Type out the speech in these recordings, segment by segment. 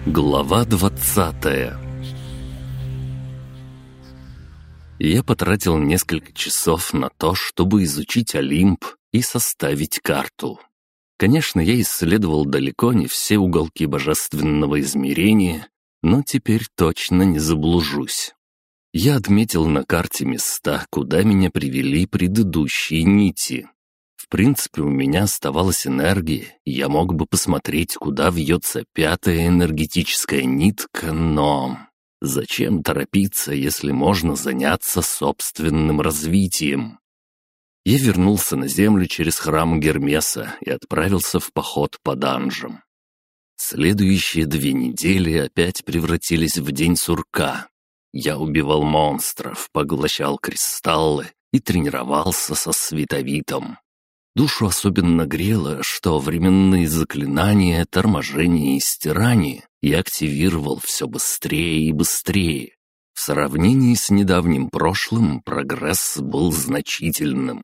Глава 20. Я потратил несколько часов на то, чтобы изучить Олимп и составить карту. Конечно, я исследовал далеко не все уголки божественного измерения, но теперь точно не заблужусь. Я отметил на карте места, куда меня привели предыдущие нити. В принципе, у меня оставалась энергия, и я мог бы посмотреть, куда вьется пятая энергетическая нитка, но... Зачем торопиться, если можно заняться собственным развитием? Я вернулся на землю через храм Гермеса и отправился в поход по данжам. Следующие 2 недели опять превратились в день сурка. Я убивал монстров, поглощал кристаллы и тренировался со световитом. Душу особенно грело, что временные заклинания, торможение и стирание я активировал все быстрее и быстрее. В сравнении с недавним прошлым прогресс был значительным.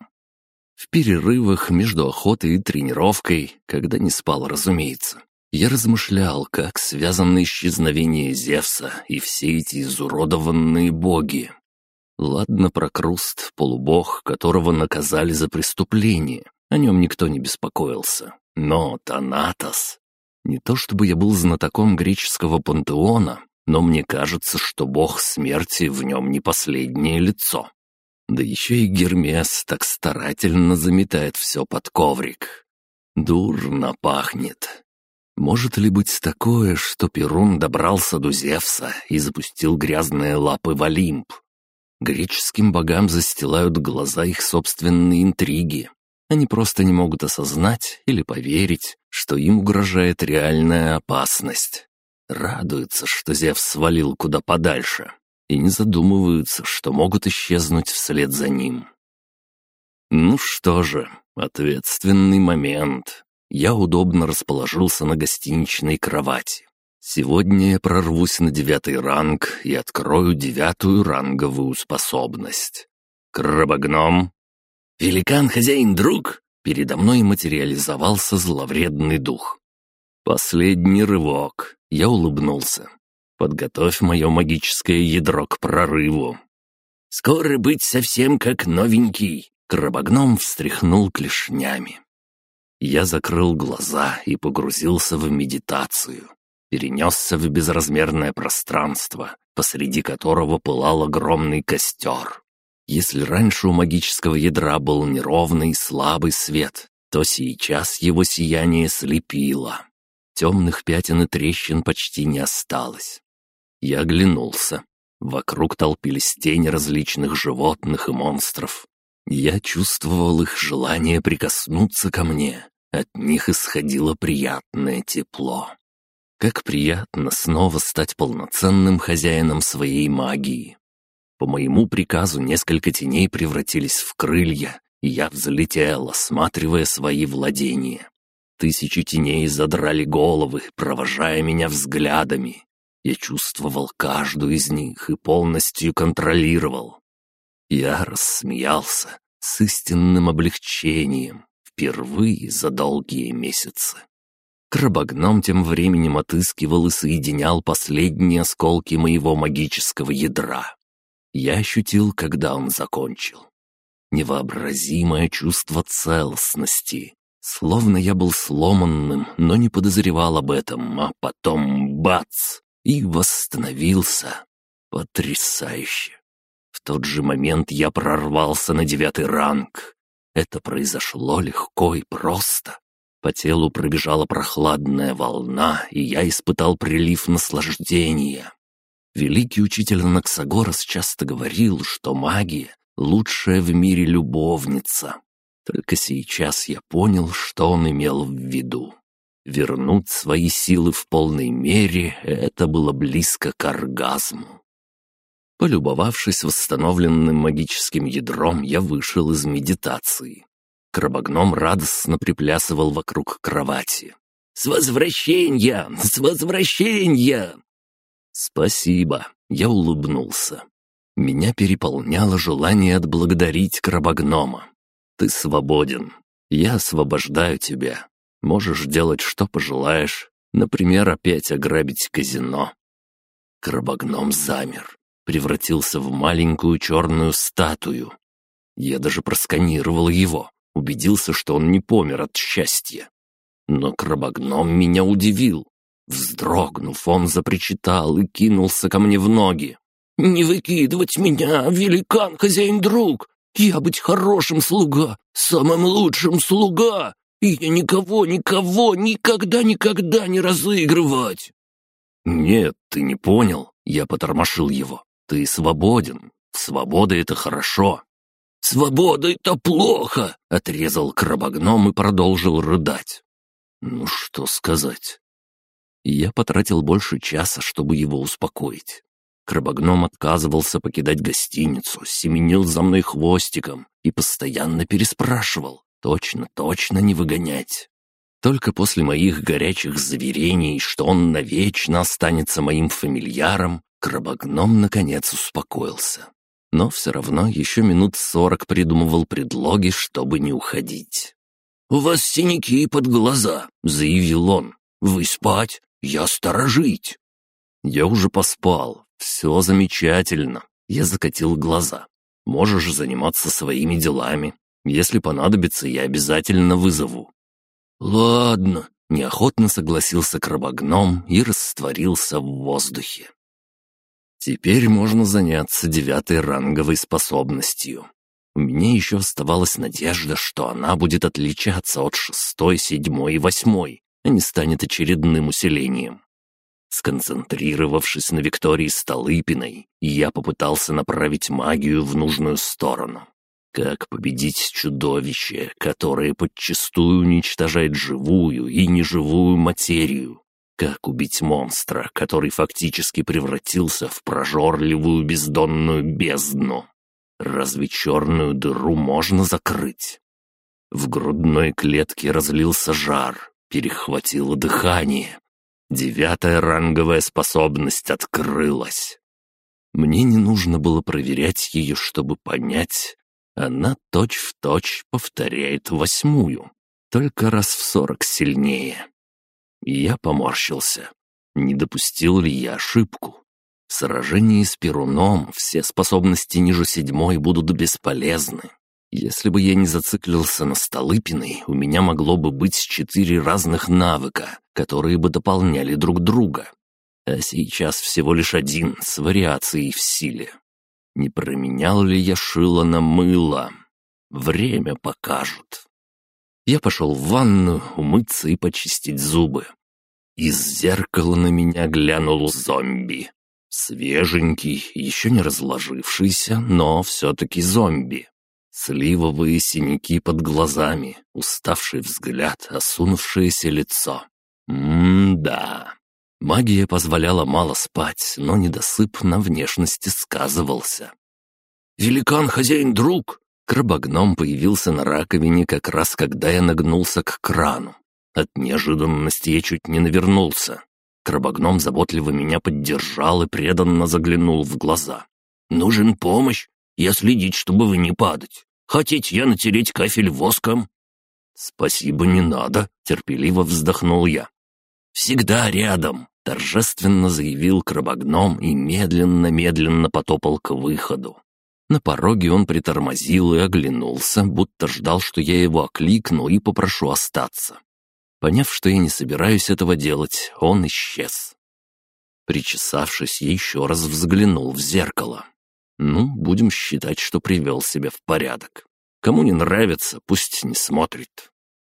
В перерывах между охотой и тренировкой, когда не спал, разумеется, я размышлял, как связано исчезновение Зевса и все эти изуродованные боги. Ладно, Прокруст, полубог, которого наказали за преступление. О нем никто не беспокоился. Но Танатос... Не то чтобы я был знатоком греческого пантеона, но мне кажется, что бог смерти в нем не последнее лицо. Да еще и Гермес так старательно заметает все под коврик. Дурно пахнет. Может ли быть такое, что Перун добрался до Зевса и запустил грязные лапы в Олимп? Греческим богам застилают глаза их собственные интриги. Они просто не могут осознать или поверить, что им угрожает реальная опасность. Радуются, что Зевс свалил куда подальше, и не задумываются, что могут исчезнуть вслед за ним. Ну что же, ответственный момент. Я удобно расположился на гостиничной кровати. Сегодня я прорвусь на 9 ранг и открою 9-ю ранговую способность. Крабогном. «Великан, хозяин, друг!» Передо мной материализовался зловредный дух. Последний рывок. Я улыбнулся. «Подготовь мое магическое ядро к прорыву». «Скоро быть совсем как новенький!» Крабогном встряхнул клешнями. Я закрыл глаза и погрузился в медитацию. Перенесся в безразмерное пространство, посреди которого пылал огромный костер. Если раньше у магического ядра был неровный слабый свет, то сейчас его сияние слепило. Темных пятен и трещин почти не осталось. Я оглянулся. Вокруг толпились тени различных животных и монстров. Я чувствовал их желание прикоснуться ко мне. От них исходило приятное тепло. Как приятно снова стать полноценным хозяином своей магии. По моему приказу несколько теней превратились в крылья, и я взлетел, осматривая свои владения. 1000 теней задрали головы, провожая меня взглядами. Я чувствовал каждую из них и полностью контролировал. Я рассмеялся с истинным облегчением, впервые за долгие месяцы. Крабогном тем временем отыскивал и соединял последние осколки моего магического ядра. Я ощутил, когда он закончил. Невообразимое чувство целостности. Словно я был сломанным, но не подозревал об этом, а потом бац! И восстановился. Потрясающе. В тот же момент я прорвался на 9 ранг. Это произошло легко и просто. По телу пробежала прохладная волна, и я испытал прилив наслаждения. Великий учитель Анаксагорас часто говорил, что магия — лучшая в мире любовница. Только сейчас я понял, что он имел в виду. Вернуть свои силы в полной мере — это было близко к оргазму. Полюбовавшись восстановленным магическим ядром, я вышел из медитации. Крабогном радостно приплясывал вокруг кровати. «С возвращением! С возвращением!» «Спасибо», — я улыбнулся. Меня переполняло желание отблагодарить крабогнома. «Ты свободен. Я освобождаю тебя. Можешь делать, что пожелаешь, Например, опять ограбить казино. Крабогном замер, превратился в маленькую черную статую. Я даже просканировал его, убедился, что он не помер от счастья. Но крабогном меня удивил. Вздрогнув, он запричитал и кинулся ко мне в ноги. «Не выкидывать меня, великан, хозяин-друг! Я быть хорошим слуга, самым лучшим слуга! И я никого никогда не разыгрывать!» «Нет, ты не понял», — я потормошил его. «Ты свободен. Свобода — это хорошо». «Свобода — это плохо!» — отрезал крабогном и продолжил рыдать. Ну, что сказать. Я потратил больше часа, чтобы его успокоить. Крабогном отказывался покидать гостиницу, семенил за мной хвостиком и постоянно переспрашивал. Точно не выгонять. Только после моих горячих заверений, что он навечно останется моим фамильяром, крабогном наконец успокоился. Но все равно еще минут 40 придумывал предлоги, чтобы не уходить. «У вас синяки под глаза», — заявил он. «Вы спать, я сторожить». Я уже поспал, все замечательно. Я закатил глаза. Можешь заниматься своими делами. Если понадобится, я обязательно вызову. «Ладно», — неохотно согласился крабогном и растворился в воздухе. Теперь можно заняться 9-й ранговой способностью. У меня еще оставалась надежда, что она будет отличаться от 6-й, 7-й и 8-й, а не станет очередным усилением. Сконцентрировавшись на Виктории Столыпиной, я попытался направить магию в нужную сторону. Как победить чудовище, которое подчистую уничтожает живую и неживую материю? Как убить монстра, который фактически превратился в прожорливую бездонную бездну? Разве черную дыру можно закрыть? В грудной клетке разлился жар, перехватило дыхание. 9-я ранговая способность открылась. Мне не нужно было проверять ее, чтобы понять. Она точь-в-точь повторяет 8-ю, только раз в 40 сильнее. Я поморщился. Не допустил ли я ошибку? В сражении с Перуном все способности ниже 7-й будут бесполезны. Если бы я не зациклился на Столыпиной, у меня могло бы быть 4 разных навыка, которые бы дополняли друг друга. А сейчас всего лишь 1 с вариацией в силе. Не променял ли я шило на мыло? Время покажет. Я пошел в ванную умыться и почистить зубы. Из зеркала на меня глянул зомби. Свеженький, еще не разложившийся, но все-таки зомби. Сливовые синяки под глазами, уставший взгляд, осунувшееся лицо. Да. Магия позволяла мало спать, но недосып на внешности сказывался. «Великан, хозяин-друг!» Крабогном появился на раковине как раз, когда я нагнулся к крану. От неожиданности я чуть не навернулся. Крабогном заботливо меня поддержал и преданно заглянул в глаза. «Нужен помощь? Я следить, чтобы вы не падать. Хотите я натереть кафель воском?» «Спасибо, не надо», — терпеливо вздохнул я. «Всегда рядом», — торжественно заявил крабогном и медленно потопал к выходу. На пороге он притормозил и оглянулся, будто ждал, что я его окликну и попрошу остаться. Поняв, что я не собираюсь этого делать, он исчез. Причесавшись, я еще раз взглянул в зеркало. Будем считать, что привел себя в порядок. Кому не нравится, пусть не смотрит.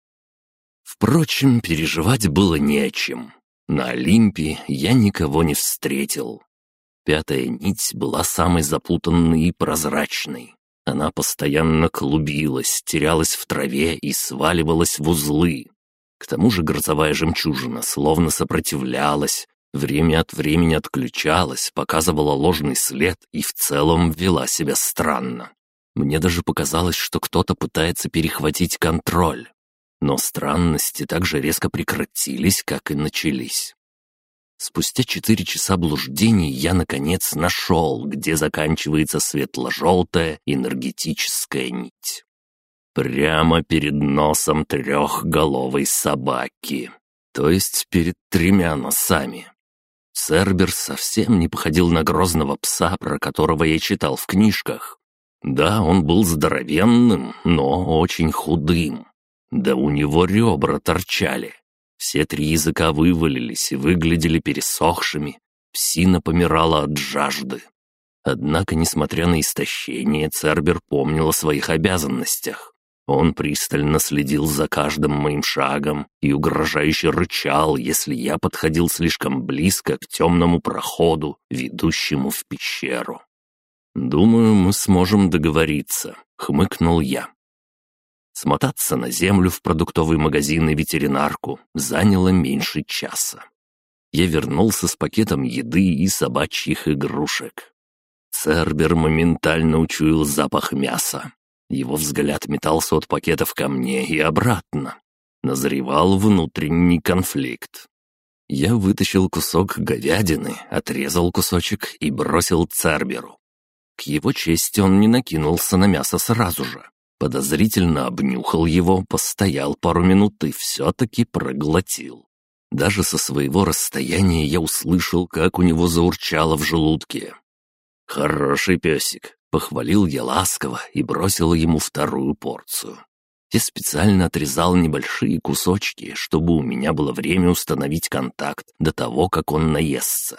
Впрочем, переживать было не о чем. На Олимпе я никого не встретил. 5-я нить была самой запутанной и прозрачной. Она постоянно клубилась, терялась в траве и сваливалась в узлы. К тому же грозовая жемчужина словно сопротивлялась, время от времени отключалась, показывала ложный след и в целом вела себя странно. Мне даже показалось, что кто-то пытается перехватить контроль. Но странности так же резко прекратились, как и начались. Спустя 4 часа блуждений я, наконец, нашел, где заканчивается светло-желтая энергетическая нить. Прямо перед носом 3-головой собаки. То есть перед 3 носами. Цербер совсем не походил на грозного пса, про которого я читал в книжках. Да, он был здоровенным, но очень худым. Да у него ребра торчали. Все 3 языка вывалились и выглядели пересохшими. Псина помирала от жажды. Однако, несмотря на истощение, Цербер помнил о своих обязанностях. Он пристально следил за каждым моим шагом и угрожающе рычал, если я подходил слишком близко к темному проходу, ведущему в пещеру. «Думаю, мы сможем договориться», — хмыкнул я. Смотаться на землю в продуктовый магазин и ветеринарку заняло меньше часа. Я вернулся с пакетом еды и собачьих игрушек. Цербер моментально учуял запах мяса. Его взгляд метался от пакетов ко мне и обратно. Назревал внутренний конфликт. Я вытащил кусок говядины, отрезал кусочек и бросил Церберу. К его чести он не накинулся на мясо сразу же. Подозрительно обнюхал его, постоял пару минут и все-таки проглотил. Даже со своего расстояния я услышал, как у него заурчало в желудке. «Хороший песик», — похвалил я ласково и бросил ему 2-ю порцию. Я специально отрезал небольшие кусочки, чтобы у меня было время установить контакт до того, как он наестся.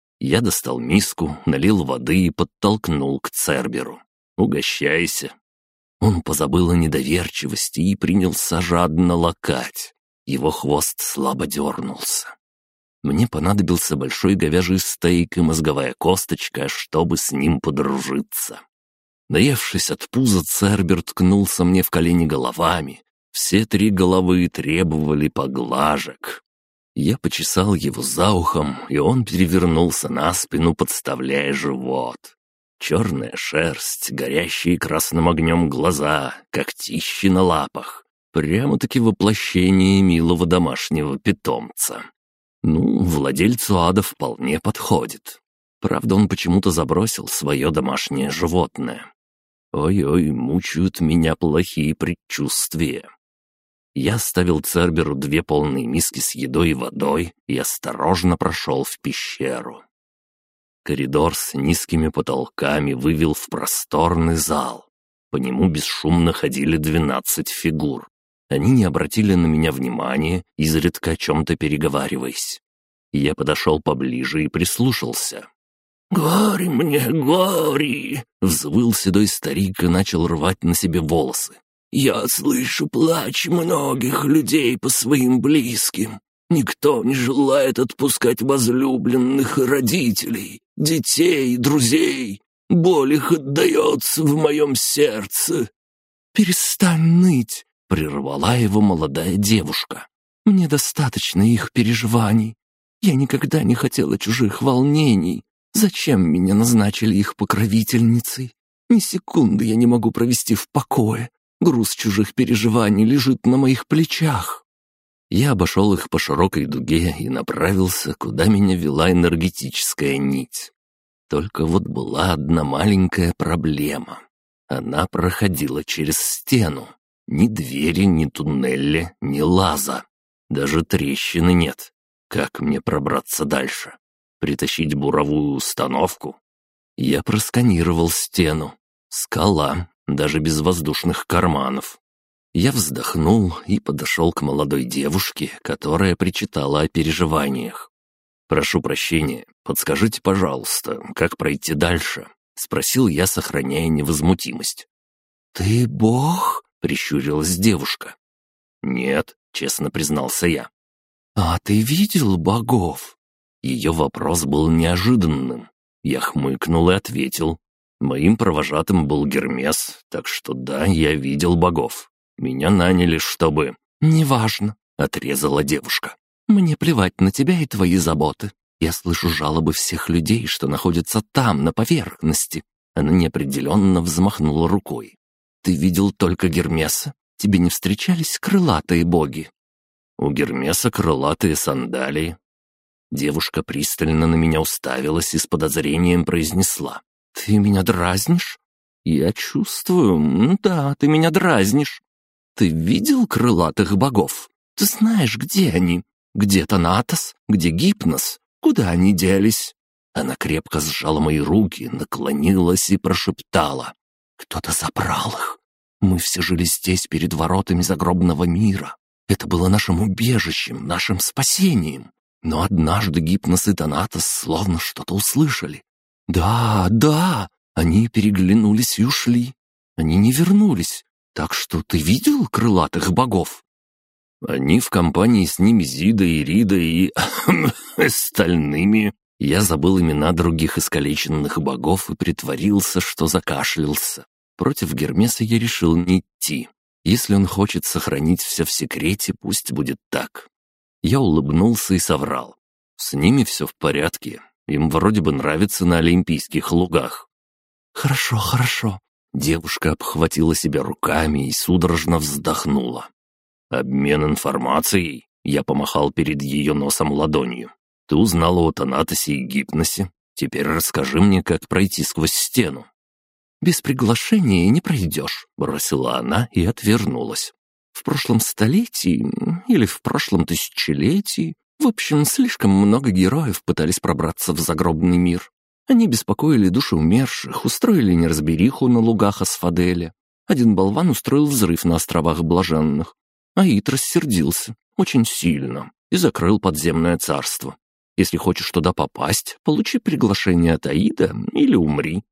Я достал миску, налил воды и подтолкнул к Церберу. «Угощайся». Он позабыл о недоверчивости и принялся жадно лакать. Его хвост слабо дернулся. Мне понадобился большой говяжий стейк и мозговая косточка, чтобы с ним подружиться. Наевшись от пуза, Цербер ткнулся мне в колени головами. Все 3 головы требовали поглажек. Я почесал его за ухом, и он перевернулся на спину, подставляя живот. Черная шерсть, горящие красным огнем глаза, когтищи на лапах. Прямо-таки воплощение милого домашнего питомца. Ну, владельцу ада вполне подходит. Правда, он почему-то забросил свое домашнее животное. Ой-ой, мучают меня плохие предчувствия. Я оставил Церберу 2 полные миски с едой и водой и осторожно прошел в пещеру. Коридор с низкими потолками вывел в просторный зал. По нему бесшумно ходили 12 фигур. Они не обратили на меня внимания, изредка о чем-то переговариваясь. Я подошел поближе и прислушался. «Горе мне, горе!» — взвыл седой старик и начал рвать на себе волосы. «Я слышу плач многих людей по своим близким. Никто не желает отпускать возлюбленных родителей, детей, друзей. Боль их отдается в моем сердце». «Перестань ныть!» — прервала его молодая девушка. «Мне достаточно их переживаний. Я никогда не хотела чужих волнений. Зачем меня назначили их покровительницей? Ни секунды я не могу провести в покое. Груз чужих переживаний лежит на моих плечах». Я обошел их по широкой дуге и направился, куда меня вела энергетическая нить. Только вот была одна маленькая проблема. Она проходила через стену. Ни двери, ни туннеля, ни лаза. Даже трещины нет. Как мне пробраться дальше? Притащить буровую установку? Я просканировал стену. Скала, даже без воздушных карманов. Я вздохнул и подошел к молодой девушке, которая причитала о переживаниях. «Прошу прощения, подскажите, пожалуйста, как пройти дальше?» — спросил я, сохраняя невозмутимость. «Ты бог?» — прищурилась девушка. «Нет», — честно признался я. «А ты видел богов?» Ее вопрос был неожиданным. Я хмыкнул и ответил. Моим провожатым был Гермес, так что да, я видел богов. Меня наняли, чтобы... «Неважно», — отрезала девушка. «Мне плевать на тебя и твои заботы. Я слышу жалобы всех людей, что находятся там, на поверхности». Она неопределенно взмахнула рукой. «Ты видел только Гермеса? Тебе не встречались крылатые боги?» «У Гермеса крылатые сандалии». Девушка пристально на меня уставилась и с подозрением произнесла. «Ты меня дразнишь?» «Я чувствую, да, ты меня дразнишь. Ты видел крылатых богов? Ты знаешь, где они? Где Танатос? Где Гипнос? Куда они делись?» Она крепко сжала мои руки, наклонилась и прошептала: «Кто-то забрал их. Мы все жили здесь, перед воротами загробного мира. Это было нашим убежищем, нашим спасением. Но однажды Гипнос и Танатос словно что-то услышали. Да, да, они переглянулись и ушли. Они не вернулись. Так что ты видел крылатых богов?» «Они в компании с Немезидой, Иридой и остальными». Я забыл имена других искалеченных богов и притворился, что закашлялся. Против Гермеса я решил не идти. Если он хочет сохранить все в секрете, пусть будет так. Я улыбнулся и соврал. С ними все в порядке. Им вроде бы нравится на Олимпийских лугах. «Хорошо, хорошо». Девушка обхватила себя руками и судорожно вздохнула. «Обмен информацией?» Я помахал перед ее носом ладонью. «Ты узнала о Танатосе и Гипносе. Теперь расскажи мне, как пройти сквозь стену». «Без приглашения не пройдешь», — бросила она и отвернулась. «В прошлом столетии или в прошлом тысячелетии, в общем, слишком много героев пытались пробраться в загробный мир. Они беспокоили души умерших, устроили неразбериху на лугах Асфаделя. Один болван устроил взрыв на островах Блаженных. Аид рассердился, очень сильно, и закрыл подземное царство. Если хочешь туда попасть, получи приглашение от Аида или умри».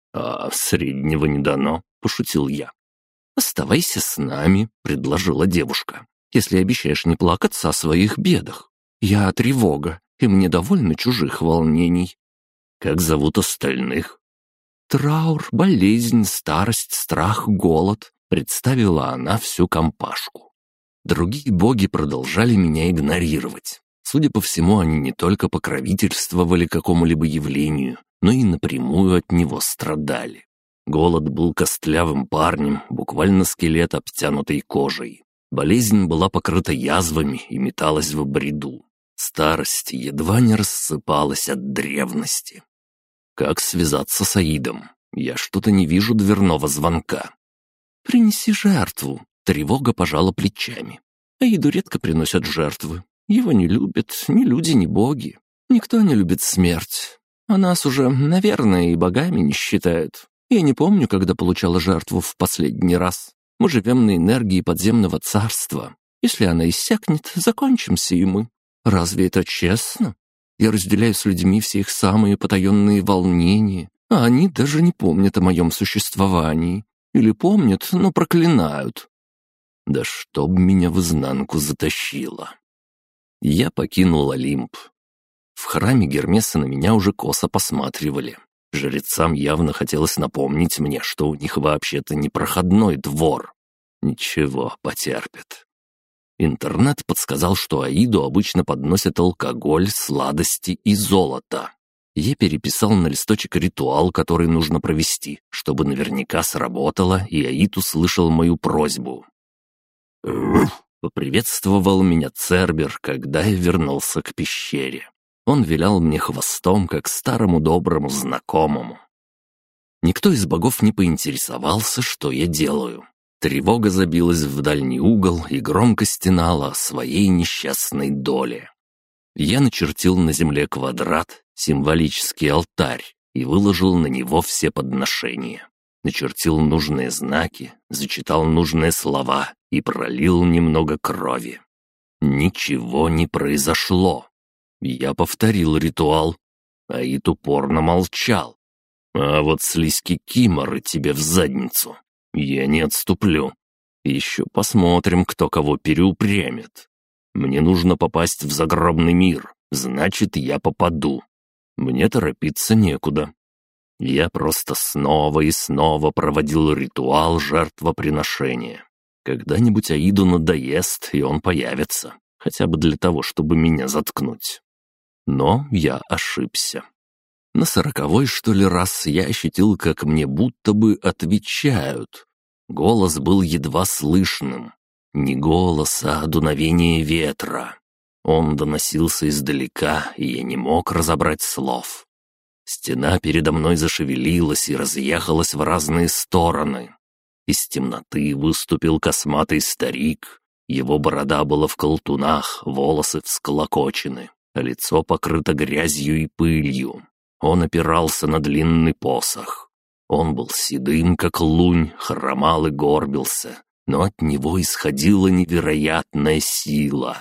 «А среднего не дано», — пошутил я. «Оставайся с нами», — предложила девушка, «если обещаешь не плакаться о своих бедах. Я тревога, и мне довольно чужих волнений». «Как зовут остальных?» «Траур, болезнь, старость, страх, голод», — представила она всю компашку. Другие боги продолжали меня игнорировать. Судя по всему, они не только покровительствовали какому-либо явлению, но и напрямую от него страдали. Голод был костлявым парнем, буквально скелет, обтянутый кожей. Болезнь была покрыта язвами и металась в бреду. Старость едва не рассыпалась от древности. Как связаться с Аидом? Я что-то не вижу дверного звонка. «Принеси жертву», — тревога пожала плечами. «Аиду редко приносят жертвы. Его не любят ни люди, ни боги. Никто не любит смерть. А нас уже, наверное, и богами не считают. Я не помню, когда получала жертву в последний раз. Мы живем на энергии подземного царства. Если она иссякнет, закончимся и мы. Разве это честно? Я разделяю с людьми все их самые потаенные волнения, а они даже не помнят о моем существовании. Или помнят, но проклинают. Да чтоб меня в изнанку затащило». Я покинул Олимп. В храме Гермеса на меня уже косо посматривали. Жрецам явно хотелось напомнить мне, что у них вообще-то не проходной двор. Ничего, потерпят. Интернет подсказал, что Аиду обычно подносят алкоголь, сладости и золото. Я переписал на листочек ритуал, который нужно провести, чтобы наверняка сработало, и Аид услышал мою просьбу. Поприветствовал меня Цербер, когда я вернулся к пещере. Он вилял мне хвостом, как старому доброму знакомому. Никто из богов не поинтересовался, что я делаю. Тревога забилась в дальний угол и громко стенала о своей несчастной доле. Я начертил на земле квадрат, символический алтарь, и выложил на него все подношения. Начертил нужные знаки, зачитал нужные слова и пролил немного крови. Ничего не произошло. Я повторил ритуал, Аид упорно молчал. А вот слизки Киморы тебе в задницу. Я не отступлю. Еще посмотрим, кто кого переупрямит. Мне нужно попасть в загробный мир, значит, я попаду. Мне торопиться некуда. Я просто снова и снова проводил ритуал жертвоприношения. Когда-нибудь Аиду надоест, и он появится, хотя бы для того, чтобы меня заткнуть. Но я ошибся. На 40-й, что ли, раз я ощутил, как мне будто бы отвечают. Голос был едва слышным. Не голос, а дуновение ветра. Он доносился издалека, и я не мог разобрать слов. Стена передо мной зашевелилась и разъехалась в разные стороны. Из темноты выступил косматый старик. Его борода была в колтунах, волосы всколокочены, а лицо покрыто грязью и пылью. Он опирался на длинный посох. Он был седым, как лунь, хромал и горбился, но от него исходила невероятная сила.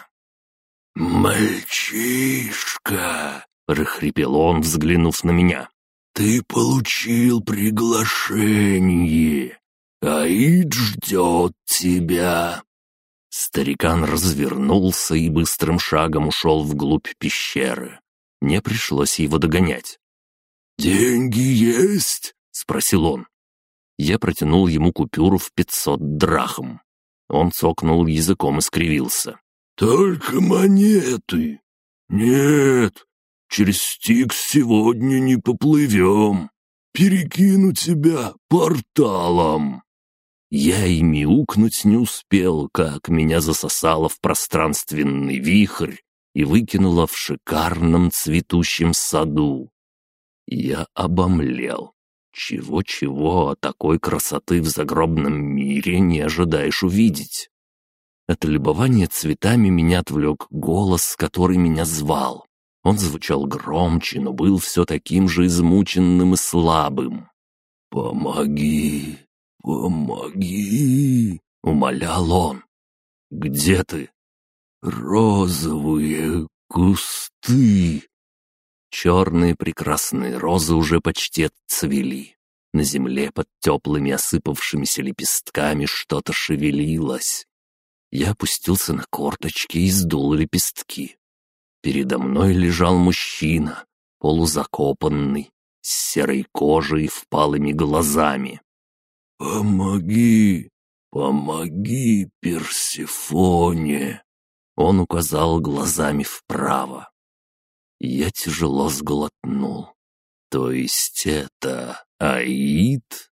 «Мальчишка!» — прохрипел он, взглянув на меня. «Ты получил приглашение. Аид ждет тебя!» Старикан развернулся и быстрым шагом ушел вглубь пещеры. Мне пришлось его догонять. «Деньги есть?» — спросил он. Я протянул ему купюру в 500 драхм. Он цокнул языком и скривился. «Только монеты. Нет, через Стикс сегодня не поплывем. Перекину тебя порталом». Я и мяукнуть не успел, как меня засосало в пространственный вихрь и выкинуло в шикарном цветущем саду. Я обомлел. Чего-чего, а такой красоты в загробном мире не ожидаешь увидеть. От любования цветами меня отвлек голос, который меня звал. Он звучал громче, но был все таким же измученным и слабым. «Помоги! «Помоги!» — умолял он. «Где ты?» «Розовые кусты!» Черные прекрасные розы уже почти отцвели. На земле под теплыми осыпавшимися лепестками что-то шевелилось. Я опустился на корточки и сдул лепестки. Передо мной лежал мужчина, полузакопанный, с серой кожей и впалыми глазами. «Помоги, помоги, Персефоне!» Он указал глазами вправо. Я тяжело сглотнул. «То есть это Аид?»